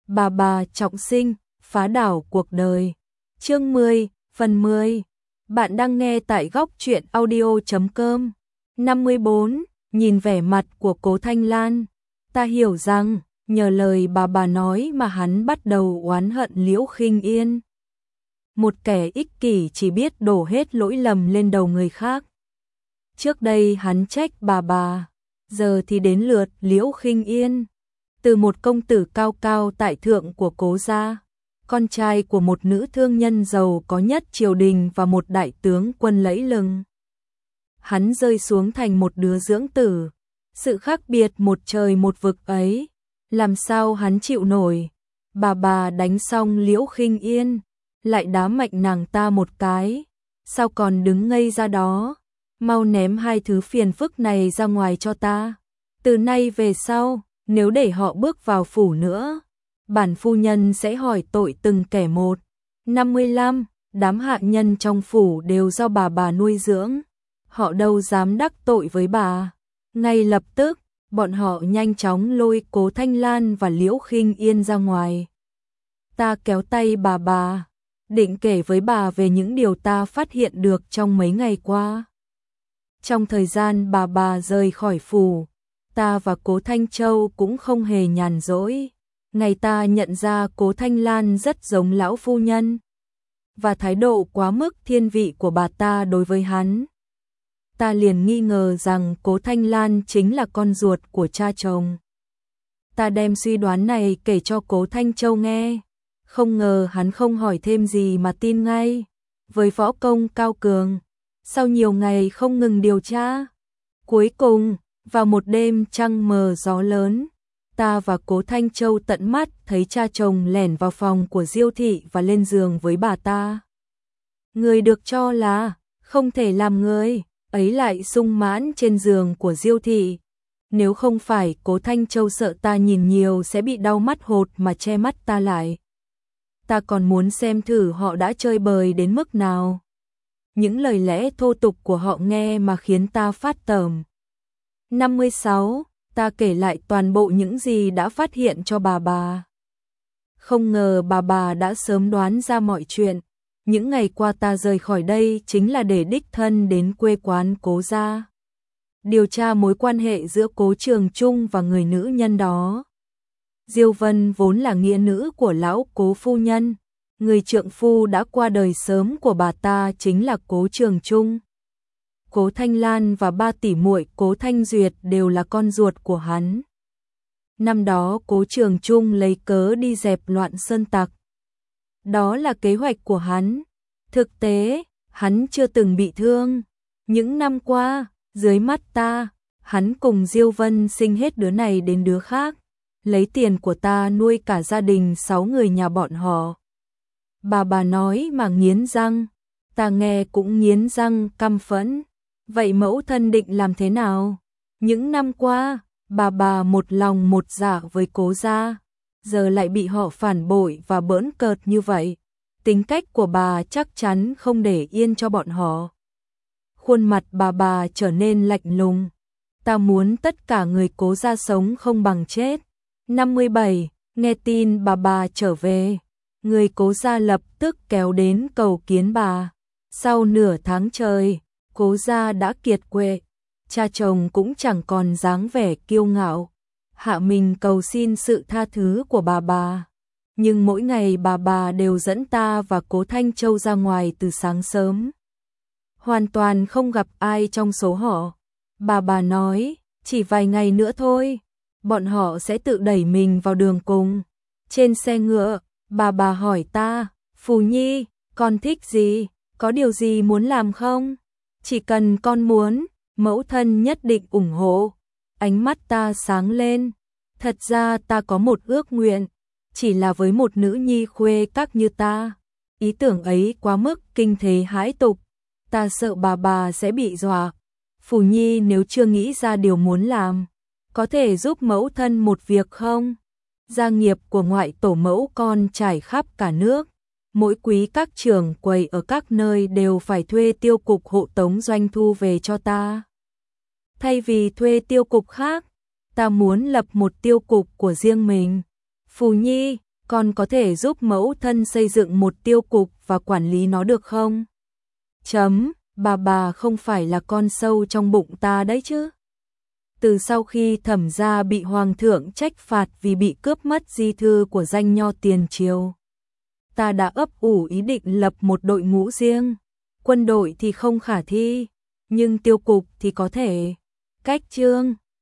Bà trọng sinh, phá đảo cuộc đời. Chương 10, phần 10. Bạn đang nghe tại góc truyện audio.com. 54. Nhìn vẻ mặt của Cố Thanh Lan, ta hiểu rằng nhờ lời bà nói mà hắn bắt đầu oán hận Liễu Khinh Yên. Một kẻ ích kỷ chỉ biết đổ hết lỗi lầm lên đầu người khác. Trước đây hắn trách bà, giờ thì đến lượt Liễu Khinh Yên. Từ một công tử cao cao tại thượng của Cố gia, con trai của một nữ thương nhân giàu có nhất triều đình và một đại tướng quân lẫy lừng, hắn rơi xuống thành một đứa dưỡng tử. Sự khác biệt một trời một vực ấy, làm sao hắn chịu nổi. Bà đánh xong Liễu Khinh Yên, lại đá mạnh nàng ta một cái. Sao còn đứng ngây ra đó, mau ném hai thứ phiền phức này ra ngoài cho ta. Từ nay về sau, nếu để họ bước vào phủ nữa, bản phu nhân sẽ hỏi tội từng kẻ một. 55. Đám hạ nhân trong phủ đều do bà nuôi dưỡng, họ đâu dám đắc tội với bà. Ngay lập tức, bọn họ nhanh chóng lôi Cố Thanh Lan và Liễu Khinh Yên ra ngoài. Ta kéo tay bà, định kể với bà về những điều ta phát hiện được trong mấy ngày qua. Trong thời gian bà rời khỏi phủ, ta và Cố Thanh Châu cũng không hề nhàn rỗi. Ngày ta nhận ra Cố Thanh Lan rất giống lão phu nhân, và thái độ quá mức thiên vị của bà ta đối với hắn, ta liền nghi ngờ rằng Cố Thanh Lan chính là con ruột của cha chồng. Ta đem suy đoán này kể cho Cố Thanh Châu nghe, không ngờ hắn không hỏi thêm gì mà tin ngay. Với võ công cao cường, sau nhiều ngày không ngừng điều tra, cuối cùng, vào một đêm trăng mờ gió lớn, ta và Cố Thanh Châu tận mắt thấy cha chồng lẻn vào phòng của Diêu thị và lên giường với bà ta. Người được cho là không thể làm người ấy lại sung mãn trên giường của Diêu thị. Nếu không phải Cố Thanh Châu sợ ta nhìn nhiều sẽ bị đau mắt hột mà che mắt ta lại, ta còn muốn xem thử họ đã chơi bời đến mức nào. Những lời lẽ thô tục của họ nghe mà khiến ta phát tởm. 56. Ta kể lại toàn bộ những gì đã phát hiện cho bà. Không ngờ bà đã sớm đoán ra mọi chuyện. Những ngày qua ta rời khỏi đây chính là để đích thân đến quê quán Cố gia, điều tra mối quan hệ giữa Cố Trường Trung và người nữ nhân đó. Diêu Vân vốn là nghĩa nữ của lão Cố phu nhân, người trượng phu đã qua đời sớm của bà ta chính là Cố Trường Trung. Cố Thanh Lan và ba tỷ muội Cố Thanh Duyệt đều là con ruột của hắn. Năm đó Cố Trường Trung lấy cớ đi dẹp loạn sơn tặc. Đó là kế hoạch của hắn. Thực tế, hắn chưa từng bị thương. Những năm qua, dưới mắt ta, hắn cùng Diêu Vân sinh hết đứa này đến đứa khác, lấy tiền của ta nuôi cả gia đình 6 người nhà bọn họ. Bà nói mà nghiến răng, ta nghe cũng nghiến răng căm phẫn. Vậy mẫu thân định làm thế nào? Những năm qua, bà một lòng một dạ với Cố gia, giờ lại bị họ phản bội và bỡn cợt như vậy. Tính cách của bà chắc chắn không để yên cho bọn họ. Khuôn mặt bà trở nên lạnh lùng. Ta muốn tất cả người Cố gia sống không bằng chết. 57. Nghe tin bà trở về, người Cố gia lập tức kéo đến cầu kiến bà. Sau nửa tháng trời, Cố gia đã kiệt quệ, cha chồng cũng chẳng còn dáng vẻ kiêu ngạo, hạ mình cầu xin sự tha thứ của bà. Nhưng mỗi ngày bà đều dẫn ta và Cố Thanh Châu ra ngoài từ sáng sớm, hoàn toàn không gặp ai trong số họ. Bà nói, chỉ vài ngày nữa thôi, bọn họ sẽ tự đẩy mình vào đường cùng. Trên xe ngựa, bà hỏi ta, Phù Nhi, con thích gì, có điều gì muốn làm không? Chỉ cần con muốn, mẫu thân nhất định ủng hộ. Ánh mắt ta sáng lên. Thật ra ta có một ước nguyện, chỉ là với một nữ nhi khuê các như ta. Ý tưởng ấy quá mức kinh thế hãi tục, ta sợ bà sẽ bị dọa. Phù Nhi nếu chưa nghĩ ra điều muốn làm, có thể giúp mẫu thân một việc không? Gia nghiệp của ngoại tổ mẫu con trải khắp cả nước. Mỗi quý các trưởng quầy ở các nơi đều phải thuê tiêu cục hộ tống doanh thu về cho ta. Thay vì thuê tiêu cục khác, ta muốn lập một tiêu cục của riêng mình. Phù Nhi, con có thể giúp mẫu thân xây dựng một tiêu cục và quản lý nó được không? Bà không phải là con sâu trong bụng ta đấy chứ. Từ sau khi Thẩm gia bị hoàng thượng trách phạt vì bị cướp mất di thư của danh nho tiền triều, ta đã ấp ủ ý định lập một đội ngũ riêng. Quân đội thì không khả thi, nhưng tiêu cục thì có thể. Cách chương